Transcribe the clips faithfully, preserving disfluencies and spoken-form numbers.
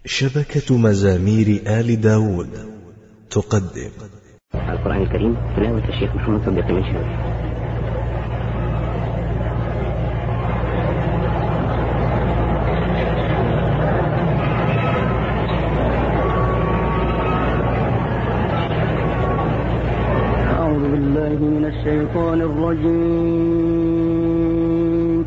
شبكة مزامير آل داود تقدم القرآن الكريم تلاوة الشيخ محمد صديق المنشاوي. أعوذ بالله من الشيطان الرجيم.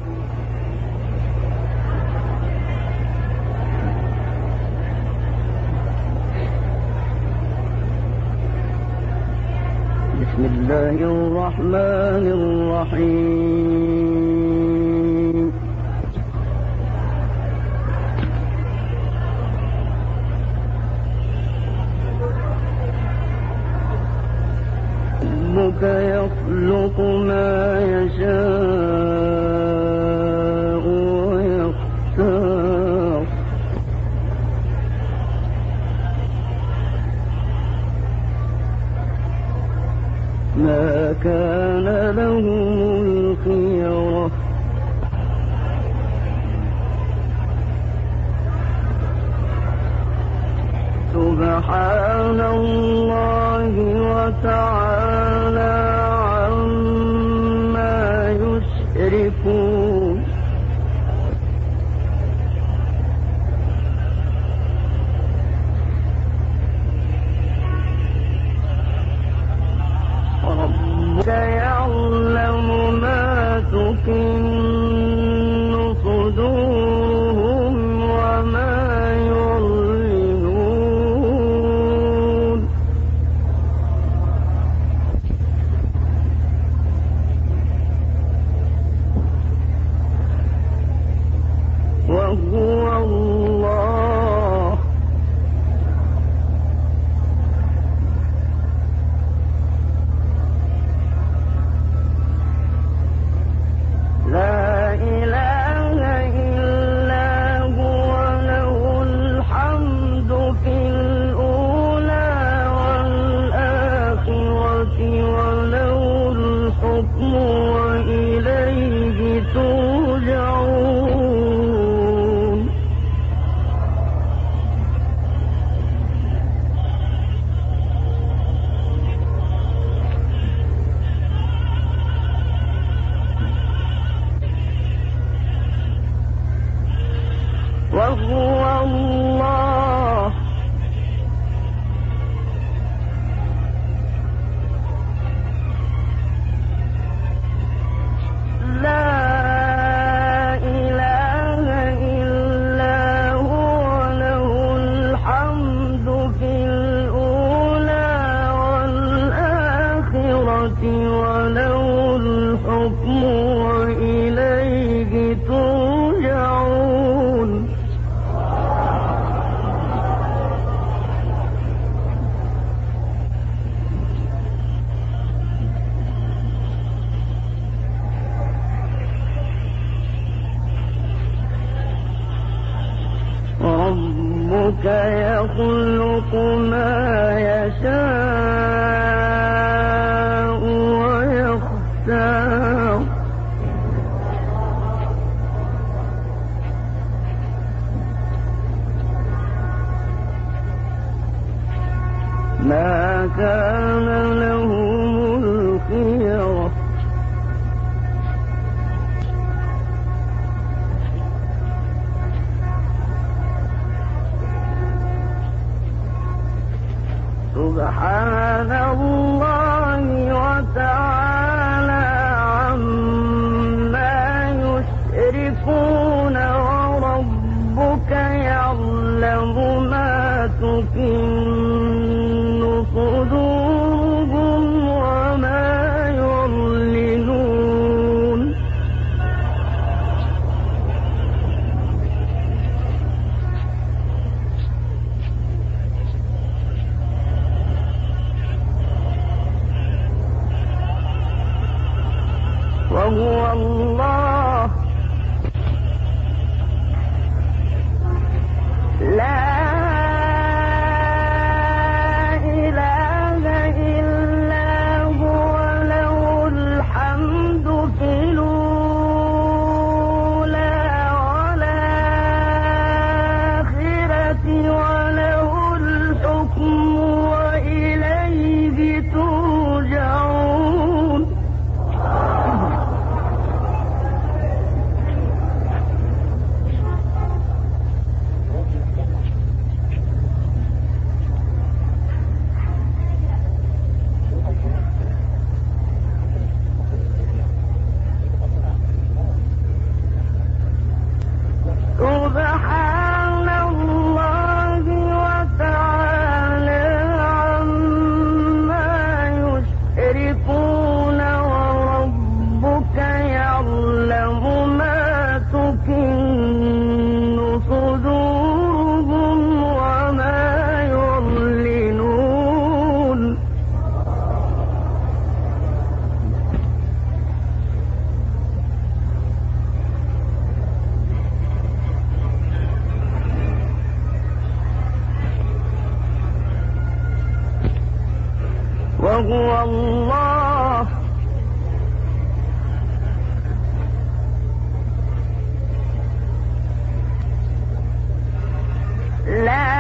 بسم الله الرحمن الرحيم. ربك يخلق ما يشاء ويختار ما كان لهم الخيرة سبحان الله وتعالى عما يشركون. ربك يعلم ما تكن صدورهم وما يعلنون. وهو الله لا إله إلا هو له الحمد في الأولى والآخرة وله الحكم وإليه ترجعون. وهو الله لا إله إلا هو له الحمد في الأولى والآخرة وله الحكم وإليه ترجعون. ربك يخلق ما يشاء ويختار ما كان لهم الخيرة سبحان الله وتعالى عما يشركون. وربك يعلم ما تكن صدورهم وما يعلنون. وهو الله لا وهو الله لا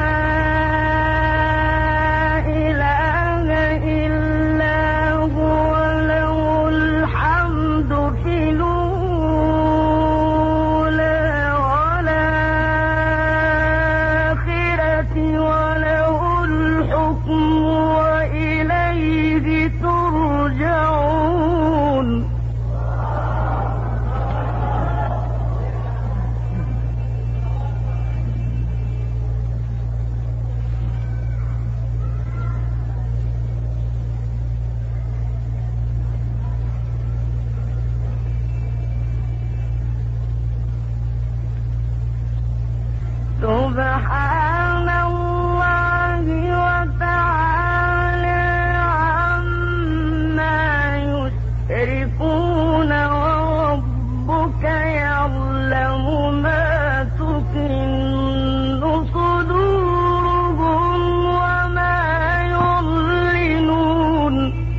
سبحان الله وتعالى عما يشركون وربك يعلم ما تكن صدورهم وما يعلنون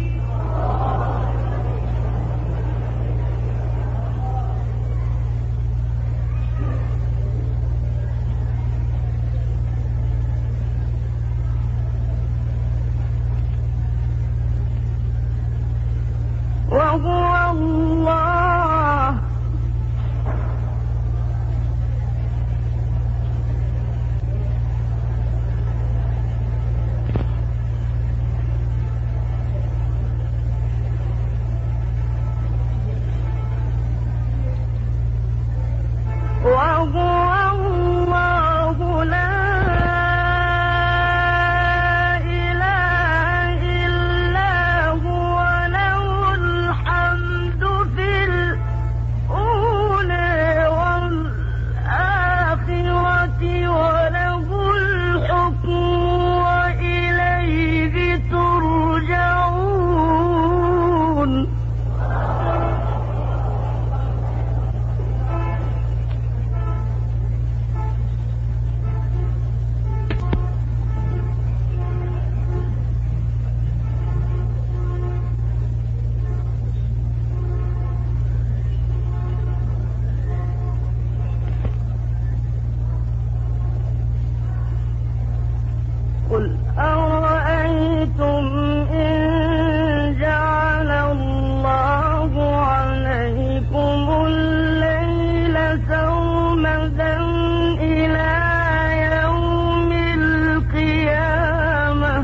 وهو الله وهو الله لا قل أرأيتم إن جعل الله عليكم الليل سرمدا إلى يوم القيامة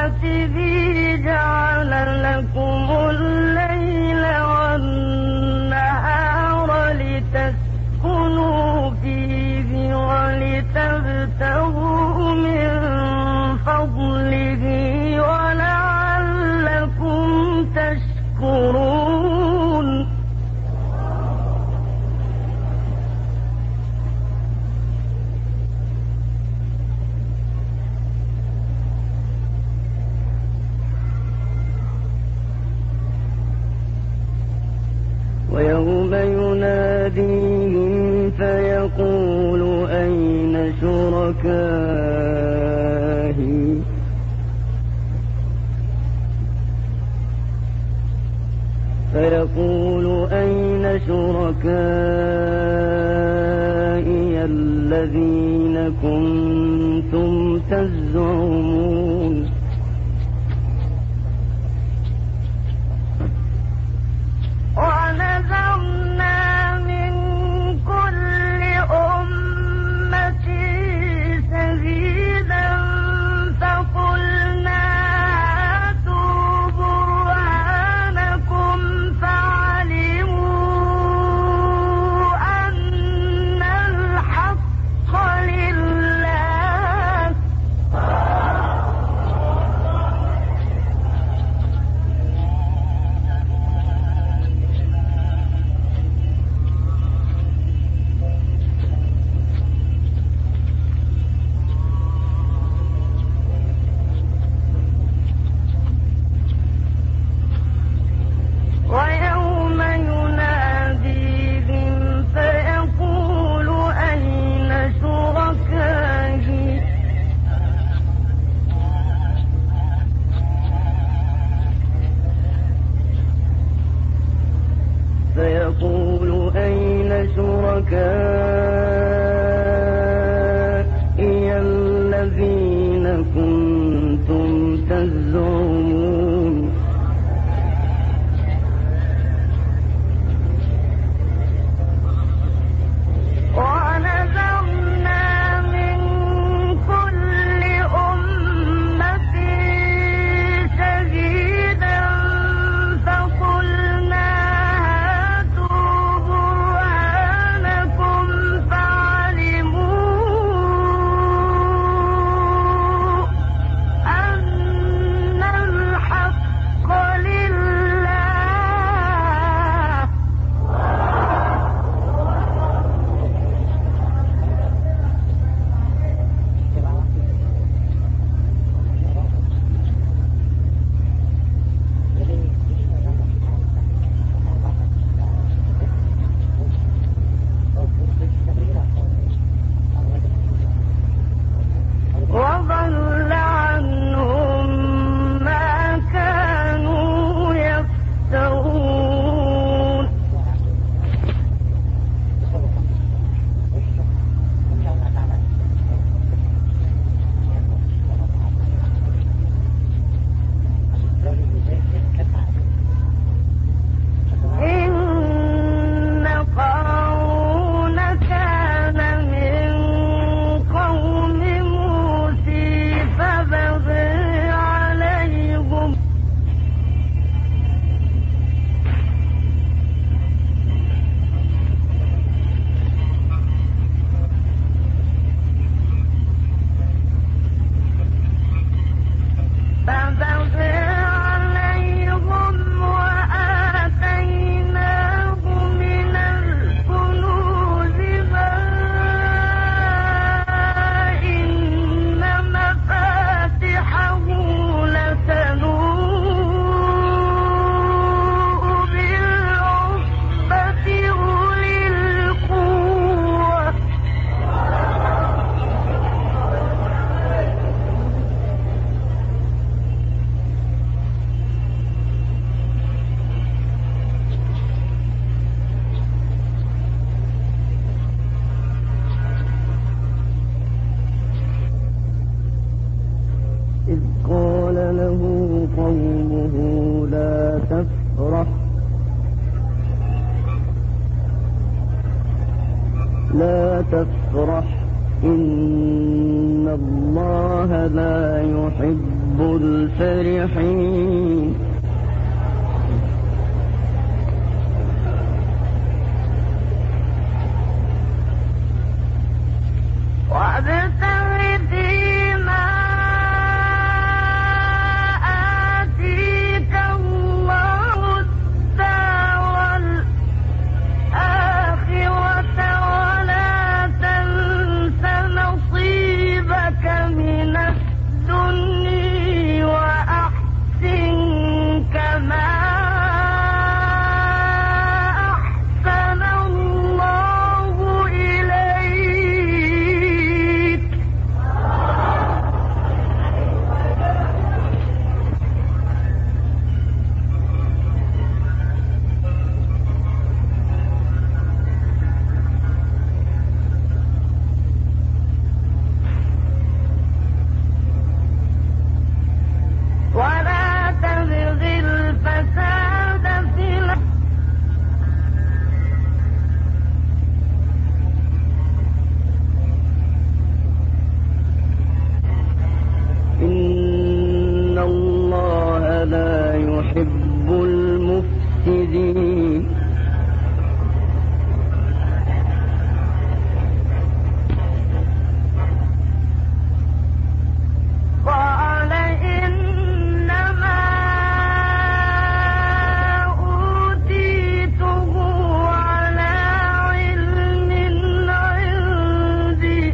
آياته جعل لكم الليل والنهار لتسكنوا فيه ولتبتغوا من فضله ولعلكم تشكرون. ويوم يناديهم فيقول أين شركائي فيقول أين شركائي الذين كنتم تزعمون. ونزعنا من كل أمة شهيدا فقلنا هاتوا برهانكم فعلموا أن الحق لله. ويوم يناديهم فيقول أين شركائي فيقول أين شركائي الذين كنتم تزعمون. ونزعنا من كل أمة شهيدا فقلنا هاتوا برهانكم فعلموا أن الحق لله. وضل عنهم ما كانوا يفترون. إن قارون كان من قوم موسى فبغى عليهم فبغى عليهم وآتيناه من الكنوز ما إن مفاتحه لتنوء بالعصبة أولي القوة. إذ قال له قومه لا تفرح لا تفرح إن الله لا يحب الفرحين وابتغ فيما آتيك الله الدار الآخرة ولا تنس نصيبك من الدنيا وأحسن كما أحسن الله إليك ولا تبغ الفساد في الأرض إن الله لا يحب المفسدين قال إنما أوتيته على علم عندي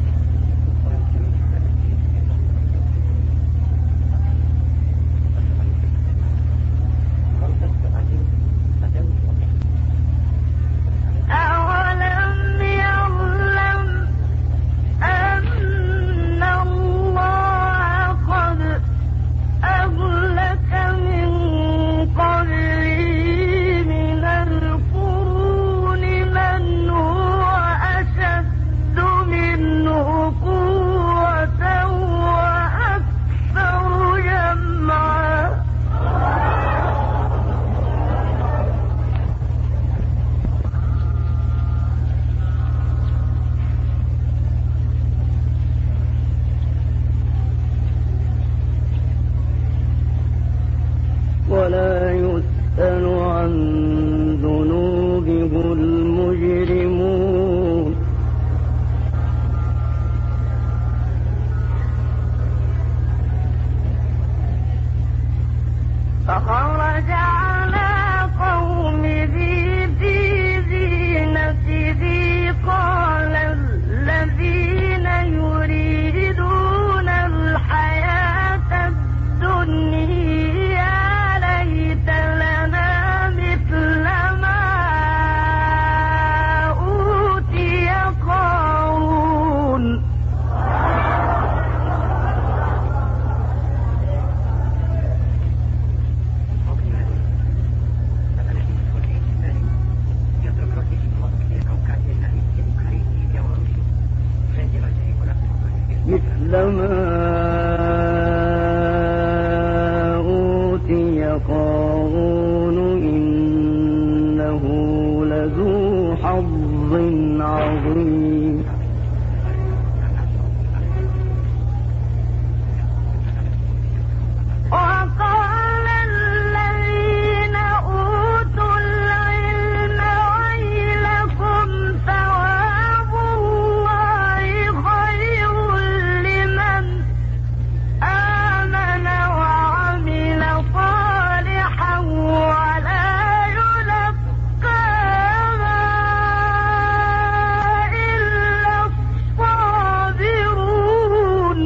أولم يعلم أن الله قد أهلك من قبله من القرون من هو أشد منه قوة وأكثر جمعا ولا يسأل عن ذنوبه المجرمون فخرج على قومه في زينته قال الذين يريدون الحياة الدنيا ليت لنا مثل ما أوتي قارون مثل ما أوتي قارون إنه لذو حظ عظيم وقال الذين أوتوا العلم ويلكم ثواب الله خير لمن آمن وعمل صالحا ولا يلقاها إلا الصابرون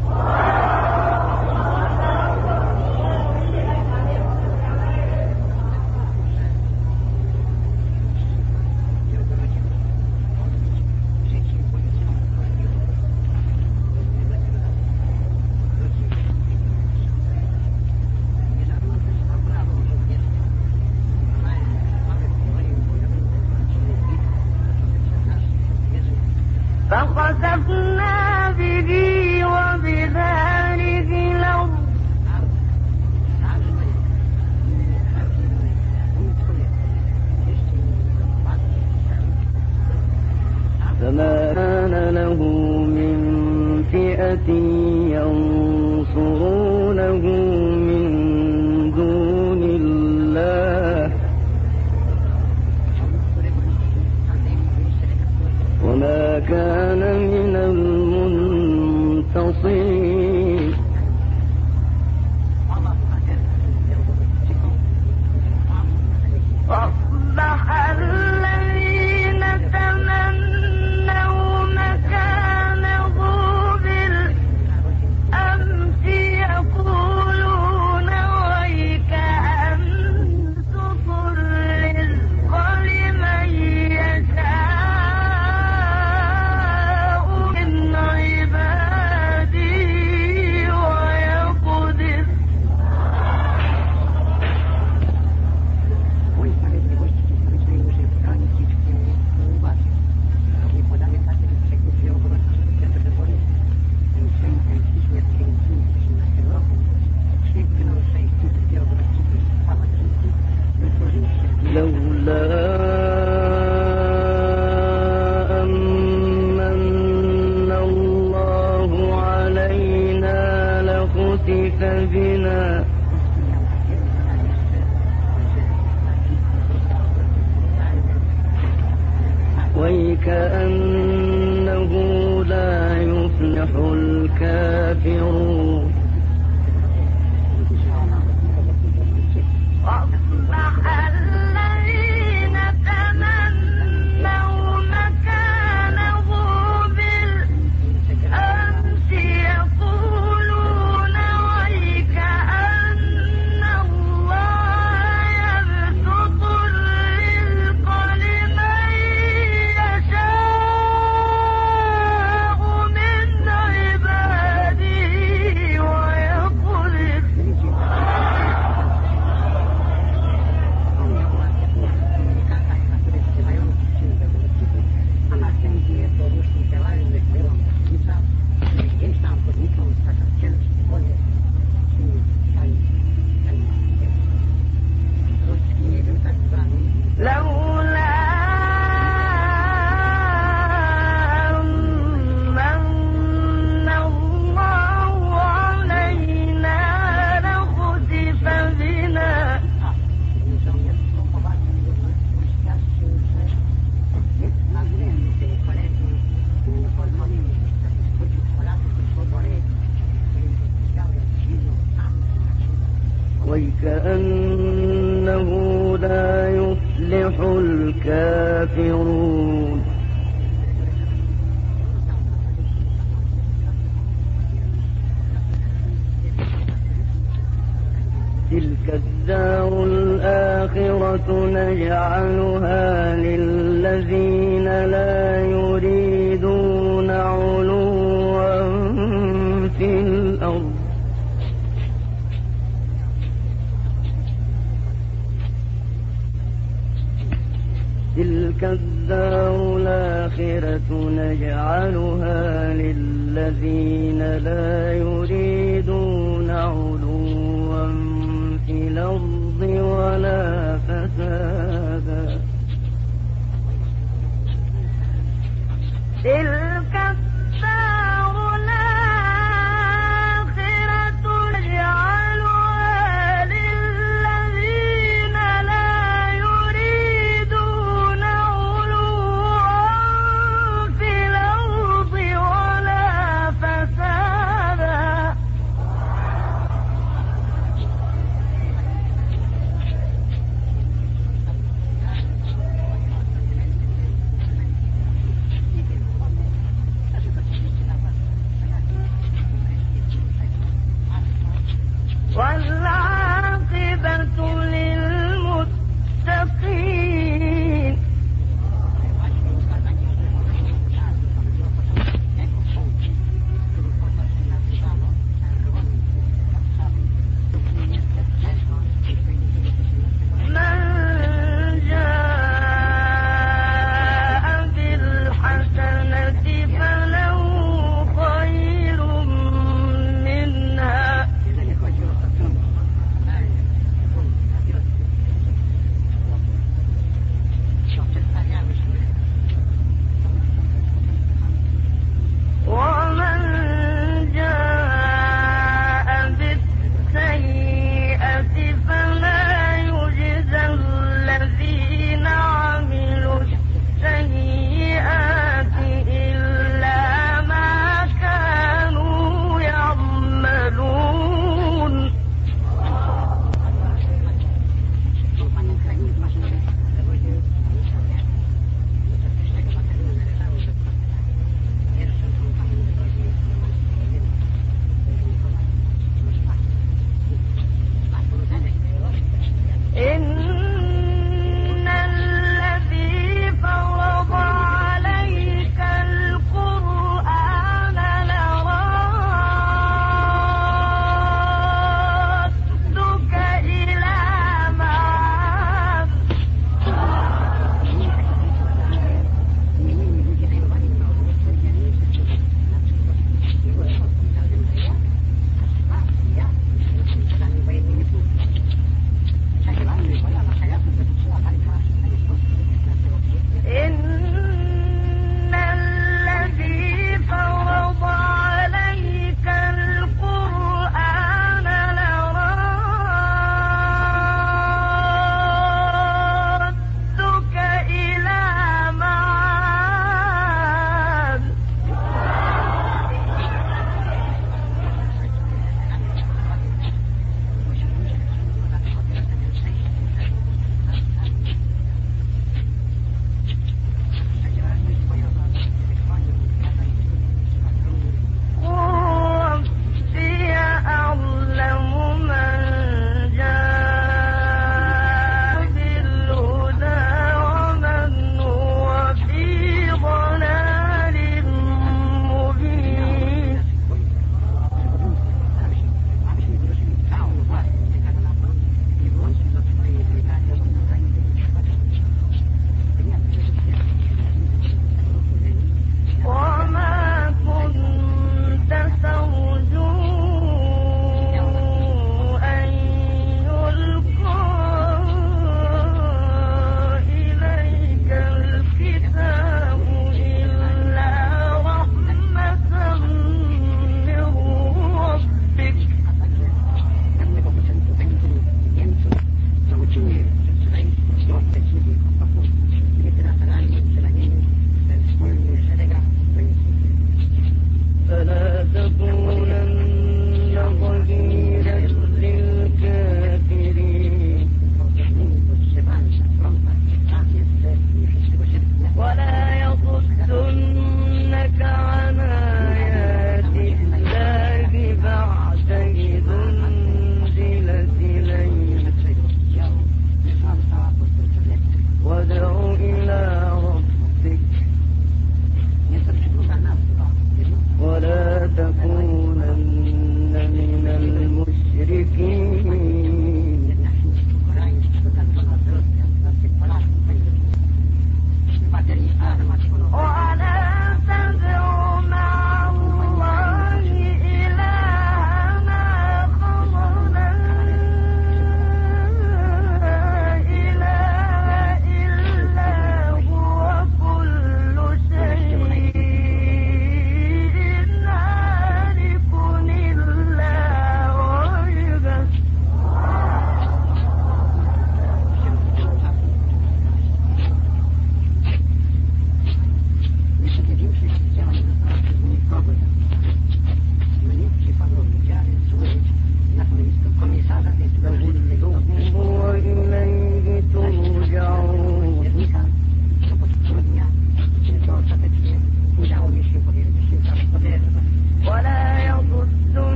فخسفنا به وبداره الأرض فما كان له من فئة ينصرونه من دون الله وما كان من المنتصرين وأصبح الذين تمنوا مكانه بالأمس يقولون ويك أن تصر الرزق لمن يشاء من عباده ويقدر لولا أمن الله علينا لخسف بنا ويكأنه لا يفلح الكافرون وأصبح الذين تمنوا مكانه بالأمس يقولون ويك أن الله يبسط الرزق لمن يشاء من عباده ويقدر لولا أمن الله علينا لخسف بنا ويكأنه لا يفلح الكافرون تلك الدار الآخرة نجعلها للذين لا يريدون علوا في الأرض تلك الدار الآخرة نجعلها للذين لا يريدون علوا في الأرض ولا فسادا تلك الدار الآخرة نجعلها للذين لا يريدون علوا في الأرض ولا فسادا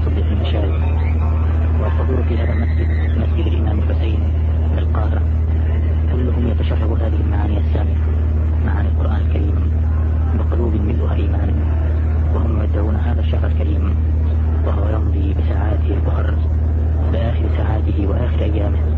المصدق المشارق. والحضور في هذا المسجد مسجد الإمام الحسين بالقاهرة كلهم يتشرب هذه المعاني السامية، معاني القرآن الكريم بقلوب ملؤها إيمان، وهم يدعون هذا الشهر الكريم وهو يمضي بساعاته البحر بآخر ساعاته وآخر أيامه.